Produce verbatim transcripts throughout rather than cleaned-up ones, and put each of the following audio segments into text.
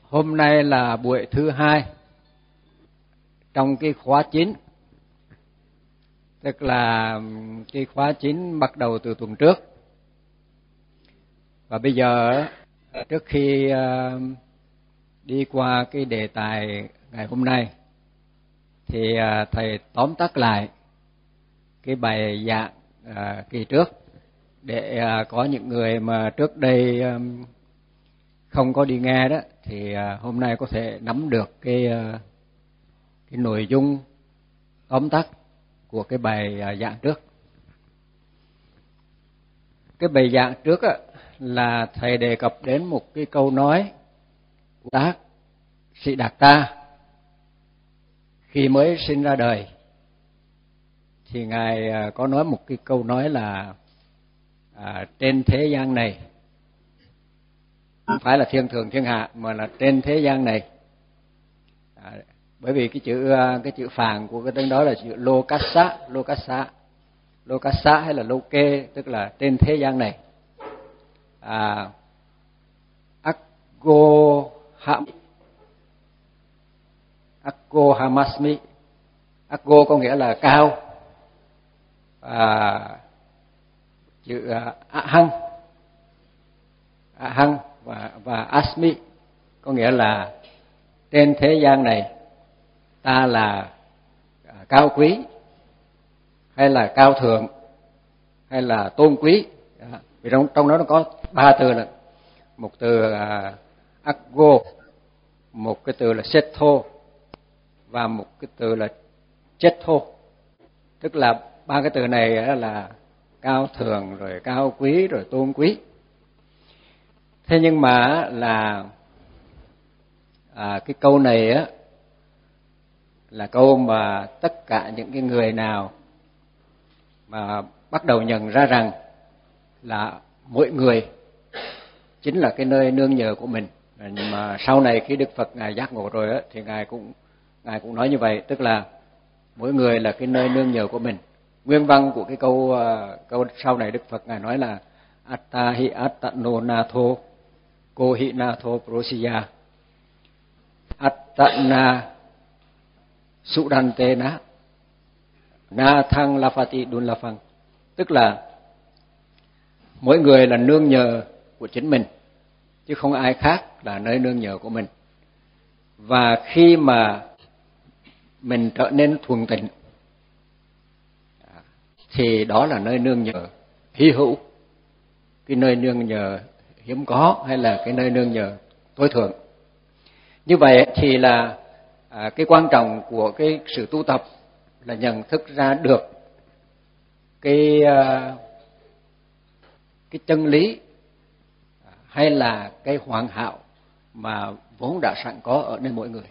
Hôm nay là buổi thứ hai trong cái khóa chín, tức là cái khóa chín bắt đầu từ tuần trước. Và bây giờ trước khi đi qua cái đề tài ngày hôm nay thì thầy tóm tắt lại cái bài giảng kỳ trước để có những người mà trước đây không có đi nghe đó thì hôm nay có thể nắm được cái cái nội dung tóm tắt của cái bài giảng trước. Cái bài giảng trước á, là thầy đề cập đến một cái câu nói của Tác Sĩ Đạt Ta khi mới sinh ra đời. Thì ngài có nói một cái câu nói là à, trên thế gian này, không phải là thiên thượng thiên hạ mà là trên thế gian này. À, bởi vì cái chữ cái chữ Phạn của cái tiếng đó là chữ Lokassa, Lokassa, Lokassa hay là Loke, tức là trên thế gian này. À, Akko Ham Akko Hamasmi, Akko có nghĩa là cao, à, chữ Ahang, Ahang và và Asmi có nghĩa là trên thế gian này ta là cao quý hay là cao thượng hay là tôn quý. Vì trong trong đó nó có ba từ là một từ uh, Akko, một cái từ là Setho và một cái từ là Chetho. Tức là ba cái từ này là cao thượng rồi cao quý rồi tôn quý. Thế nhưng mà là à, cái câu này á là câu mà tất cả những cái người nào mà bắt đầu nhận ra rằng là mỗi người chính là cái nơi nương nhờ của mình. Mà sau này khi Đức Phật ngài giác ngộ rồi á thì ngài cũng ngài cũng nói như vậy, tức là mỗi người là cái nơi nương nhờ của mình. Nguyên văn của cái câu câu sau này Đức Phật ngài nói là Atta hi attano natho ko hi natho prosiya attana sudantena na thang lafati dun lafang, tức là mỗi người là nương nhờ của chính mình chứ không ai khác là nơi nương nhờ của mình. Và khi mà mình trở nên thuần tịnh thì đó là nơi nương nhờ hy hữu, cái nơi nương nhờ hiếm có hay là cái nơi nương nhờ tối thượng. Như vậy thì là à, cái quan trọng của cái sự tu tập là nhận thức ra được cái à, cái chân lý hay là cái hoàn hảo mà vốn đã sẵn có ở nơi mỗi người.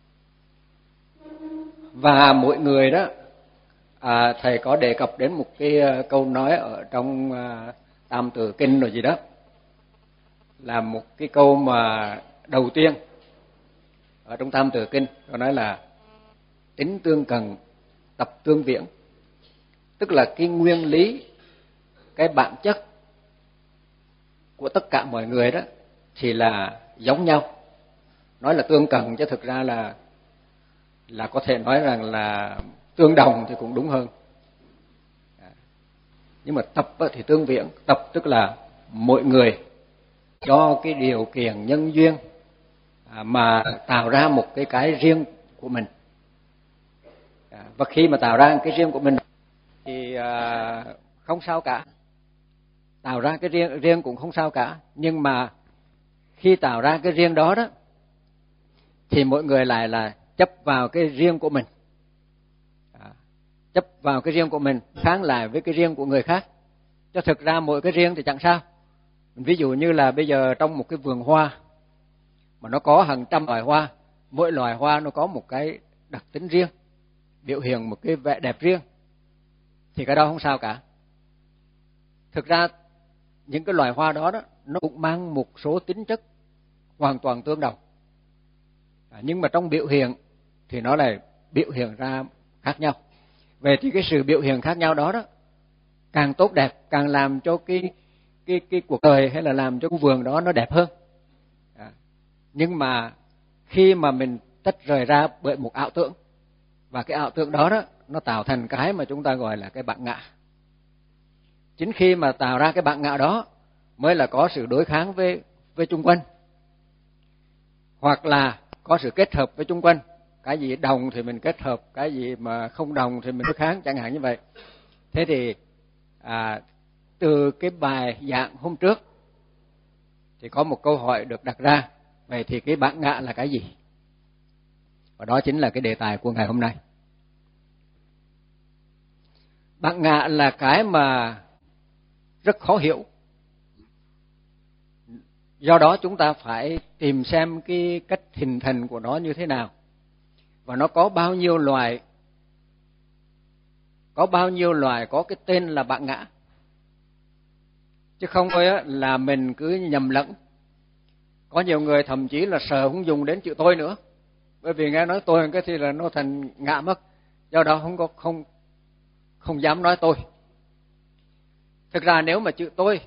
Và mỗi người đó, à, thầy có đề cập đến một cái câu nói ở trong à, Tam Tự Kinh rồi gì đó, là một cái câu mà đầu tiên ở trong Tam Tự Kinh, nó nói là tính tương cần, tập tương viễn, tức là cái nguyên lý, cái bản chất của tất cả mọi người đó thì là giống nhau. Nói là tương cần chứ thực ra là là có thể nói rằng là tương đồng thì cũng đúng hơn. Nhưng mà tập thì tương viễn, tập tức là mỗi người do cái điều kiện nhân duyên mà tạo ra một cái cái riêng của mình. Và khi mà tạo ra cái riêng của mình thì không sao cả. Tạo ra cái riêng riêng cũng không sao cả, nhưng mà khi tạo ra cái riêng đó đó thì mỗi người lại là chấp vào cái riêng của mình, à, chấp vào cái riêng của mình kháng lại với cái riêng của người khác. Cho thực ra mỗi cái riêng thì chẳng sao. Ví dụ như là bây giờ trong một cái vườn hoa mà nó có hàng trăm loài hoa, mỗi loài hoa nó có một cái đặc tính riêng, biểu hiện một cái vẻ đẹp riêng, thì cái đó không sao cả. Thực ra những cái loài hoa đó, đó nó cũng mang một số tính chất hoàn toàn tương đồng, à, nhưng mà trong biểu hiện thì nó lại biểu hiện ra khác nhau. Về thì cái sự biểu hiện khác nhau đó đó càng tốt đẹp, càng làm cho cái cái cái cuộc đời hay là làm cho cái vườn đó nó đẹp hơn. À, nhưng mà khi mà mình tách rời ra bởi một ảo tưởng, và cái ảo tưởng đó đó nó tạo thành cái mà chúng ta gọi là cái bản ngã. Chính khi mà tạo ra cái bản ngã đó mới là có sự đối kháng với với chung quanh, hoặc là có sự kết hợp với chung quanh. Cái gì đồng thì mình kết hợp, cái gì mà không đồng thì mình đối kháng, chẳng hạn như vậy. Thế thì à, từ cái bài giảng hôm trước thì có một câu hỏi được đặt ra, vậy thì cái bản ngã là cái gì? Và đó chính là cái đề tài của ngày hôm nay. Bản ngã là cái mà rất khó hiểu. Do đó chúng ta phải tìm xem cái cách hình thành của nó như thế nào, và nó có bao nhiêu loài, có bao nhiêu loài có cái tên là bản ngã, chứ không thôi á là mình cứ nhầm lẫn. Có nhiều người thậm chí là sợ không dùng đến chữ tôi nữa, bởi vì nghe nói tôi cái thì là nó thành ngã mất, do đó không có không không dám nói tôi. Thực ra nếu mà chữ tôi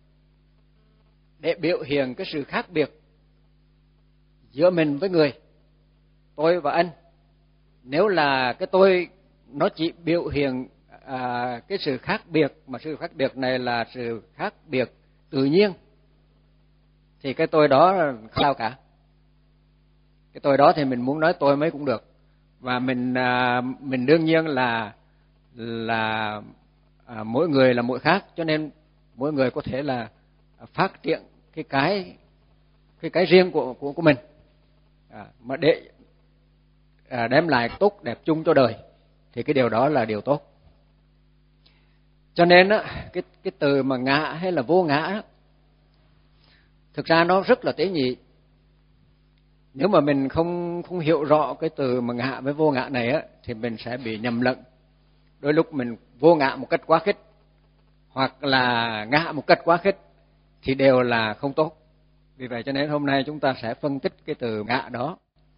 để biểu hiện cái sự khác biệt giữa mình với người, tôi và anh, nếu là cái tôi nó chỉ biểu hiện à, cái sự khác biệt, mà sự khác biệt này là sự khác biệt tự nhiên, thì cái tôi đó không sao cả. Cái tôi đó thì mình muốn nói tôi mấy cũng được, và mình à, mình đương nhiên là là à, mỗi người là mỗi khác, cho nên mỗi người có thể là phát triển cái cái cái cái riêng của của của mình, à, mà để à, đem lại tốt đẹp chung cho đời, thì cái điều đó là điều tốt. Cho nên á, cái cái từ mà ngã hay là vô ngã đó, thực ra nó rất là tế nhị. Nếu mà mình không không hiểu rõ cái từ mà ngã với vô ngã này á, thì mình sẽ bị nhầm lẫn. Đôi lúc mình vô ngã một cách quá khích, hoặc là ngã một cách quá khích, thì đều là không tốt. Vì vậy cho nên hôm nay chúng ta sẽ phân tích cái từ ngã đó.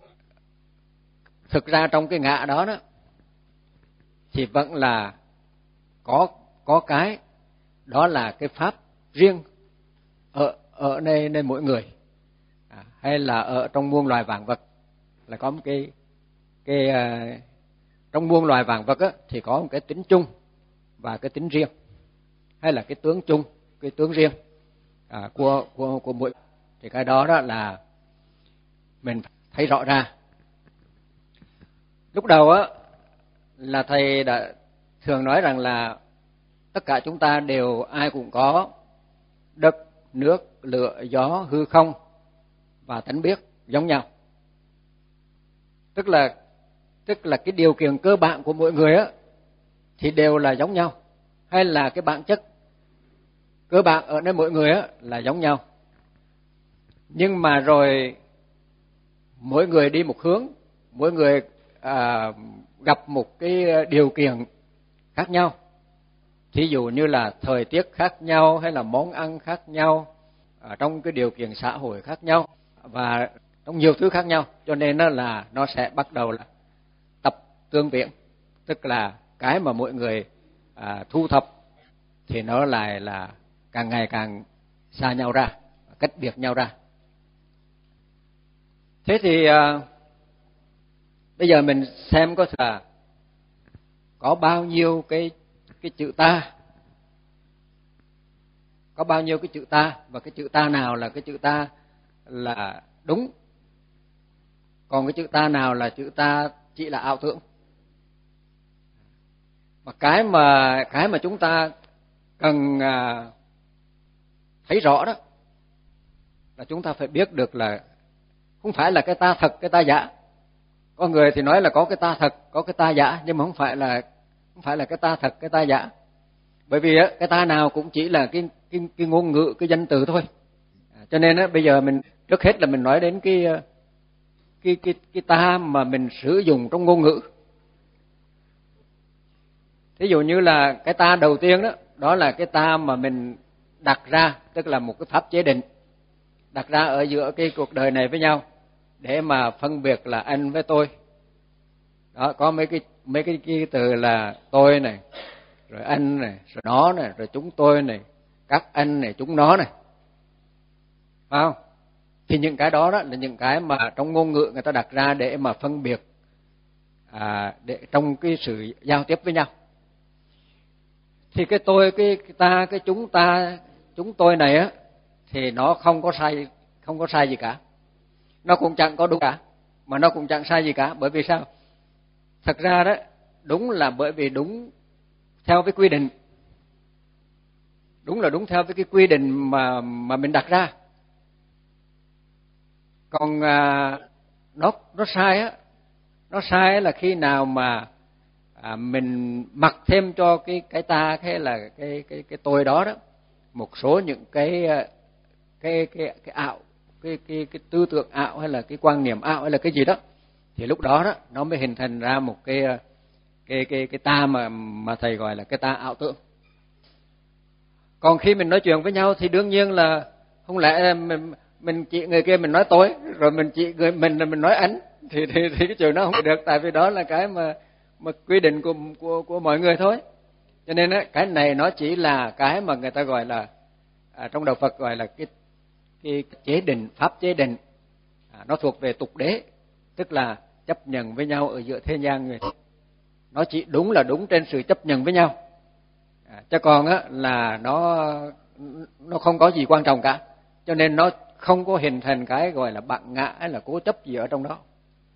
Thực ra trong cái ngã đó đó thì vẫn là có có cái đó là cái pháp riêng ở ở nơi nơi mỗi người, à, hay là ở trong muôn loài vạn vật, là có một cái cái uh, trong muôn loài vạn vật á, thì có một cái tính chung và cái tính riêng, hay là cái tướng chung, cái tướng riêng à, của của của mỗi. Thì cái đó đó là mình thấy rõ ra. Lúc đầu á là thầy đã thường nói rằng là tất cả chúng ta đều ai cũng có đất, nước, lửa, gió, hư không và tánh biết giống nhau. Tức là tức là cái điều kiện cơ bản của mỗi người á thì đều là giống nhau, hay là cái bản chất cơ bản ở nơi mỗi người á là giống nhau. Nhưng mà rồi mỗi người đi một hướng, mỗi người à, gặp một cái điều kiện khác nhau. Thí dụ như là thời tiết khác nhau, hay là món ăn khác nhau, ở trong cái điều kiện xã hội khác nhau, và trong nhiều thứ khác nhau, cho nên nó là nó sẽ bắt đầu là tập tương viễn, tức là cái mà mỗi người à, thu thập thì nó lại là càng ngày càng xa nhau ra, cách biệt nhau ra. Thế thì à, bây giờ mình xem có là có bao nhiêu cái cái chữ ta, có bao nhiêu cái chữ ta, và cái chữ ta nào là cái chữ ta là đúng, còn cái chữ ta nào là chữ ta chỉ là ảo tưởng. Và cái mà cái mà chúng ta cần à, thấy rõ đó là chúng ta phải biết được là không phải là cái ta thật, cái ta giả. Có người thì nói là có cái ta thật, có cái ta giả, nhưng mà không phải là không phải là cái ta thật, cái ta giả. Bởi vì á, cái ta nào cũng chỉ là cái cái cái ngôn ngữ, cái danh từ thôi. À, cho nên á, bây giờ mình trước hết là mình nói đến cái cái cái cái ta mà mình sử dụng trong ngôn ngữ. Ví dụ như là cái ta đầu tiên đó, đó là cái ta mà mình đặt ra, tức là một cái pháp chế định đặt ra ở giữa cái cuộc đời này với nhau để mà phân biệt là anh với tôi. Đó, có mấy cái mấy cái, cái từ là tôi này, rồi anh này, rồi nó này, rồi chúng tôi này, các anh này, chúng nó này, phải không? Thì những cái đó, đó là những cái mà trong ngôn ngữ người ta đặt ra để mà phân biệt à, để trong cái sự giao tiếp với nhau. Thì cái tôi, cái, cái ta, cái chúng ta, chúng tôi này á thì nó không có sai, không có sai gì cả. Nó cũng chẳng có đúng cả, mà nó cũng chẳng sai gì cả. Bởi vì sao? Thật ra đó, đúng là bởi vì đúng theo cái quy định. Đúng là đúng theo với cái quy định mà mà mình đặt ra. Còn à, nó nó sai á, nó sai là khi nào mà à, mình mặc thêm cho cái cái ta, cái là cái cái cái tôi đó đó một số những cái cái cái cái ảo, cái cái cái tư tưởng ảo hay là cái quan niệm ảo hay là cái gì đó, thì lúc đó đó nó mới hình thành ra một cái cái cái cái ta mà mà thầy gọi là cái ta ảo tưởng. Còn khi mình nói chuyện với nhau thì đương nhiên là không lẽ mình mình chỉ người kia mình nói tôi, rồi mình chỉ người mình mình nói anh, thì thì thì cái chuyện đó không được, tại vì đó là cái mà mà quy định của của của mọi người thôi. Cho nên á, cái này nó chỉ là cái mà người ta gọi là à, trong đạo Phật gọi là cái cái chế định, pháp chế định, à, nó thuộc về tục đế, tức là chấp nhận với nhau ở giữa thế gian người. Nó chỉ đúng là đúng trên sự chấp nhận với nhau, à, chứ còn á là nó nó không có gì quan trọng cả, cho nên nó không có hình thành cái gọi là bản ngã hay là cố chấp gì ở trong đó.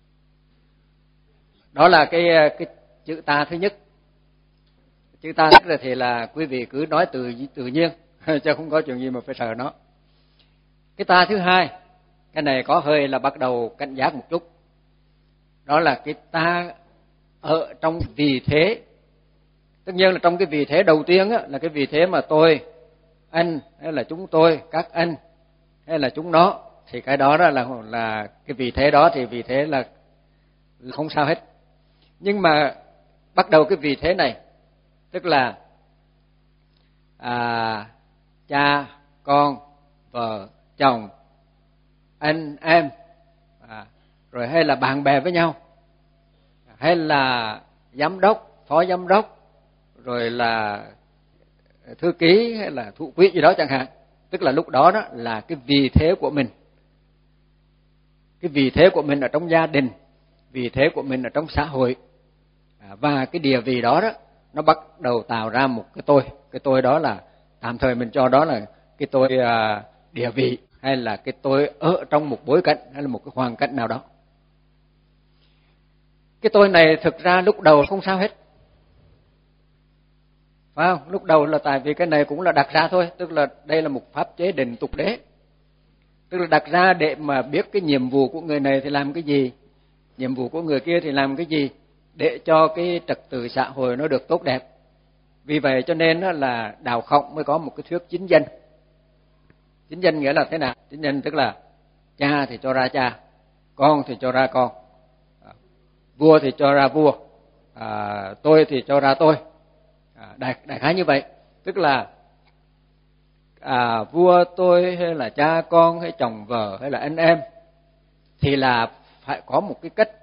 Đó là cái cái chữ ta thứ nhất. Chữ ta tức là thì là quý vị cứ nói từ tự nhiên chứ không có chuyện gì mà phải sợ nó. Cái ta thứ hai, cái này có hơi là bắt đầu cảnh giác một chút. Đó là cái ta ở trong vị thế. Tất nhiên là trong cái vị thế đầu tiên á, là cái vị thế mà tôi, anh hay là chúng tôi, các anh hay là chúng nó, thì cái đó, đó là là cái vị thế đó thì vị thế là không sao hết. Nhưng mà bắt đầu cái vị thế này, tức là à, cha, con, vợ, chồng, anh, em, à, rồi hay là bạn bè với nhau, hay là giám đốc, phó giám đốc, rồi là thư ký hay là thủ quỹ gì đó chẳng hạn. Tức là lúc đó đó là cái vị thế của mình. Cái vị thế của mình ở trong gia đình, vị thế của mình ở trong xã hội, à, và cái địa vị đó đó nó bắt đầu tạo ra một cái tôi. Cái tôi đó là tạm thời mình cho đó là cái tôi à, địa vị, hay là cái tôi ở trong một bối cảnh hay là một cái hoàn cảnh nào đó. Cái tôi này thực ra lúc đầu không sao hết, phải không? Lúc đầu là tại vì cái này cũng là đặt ra thôi, tức là đây là một pháp chế định tục đế, tức là đặt ra để mà biết cái nhiệm vụ của người này thì làm cái gì, nhiệm vụ của người kia thì làm cái gì, để cho cái trật tự xã hội nó được tốt đẹp. Vì vậy cho nên là Đạo Khổng mới có một cái thuyết chính danh. Chính danh nghĩa là thế nào? Chính danh tức là cha thì cho ra cha, con thì cho ra con, vua thì cho ra vua, à, tôi thì cho ra tôi. À, đại, đại khái như vậy. Tức là à, vua tôi hay là cha con hay chồng vợ hay là anh em thì là phải có một cái cách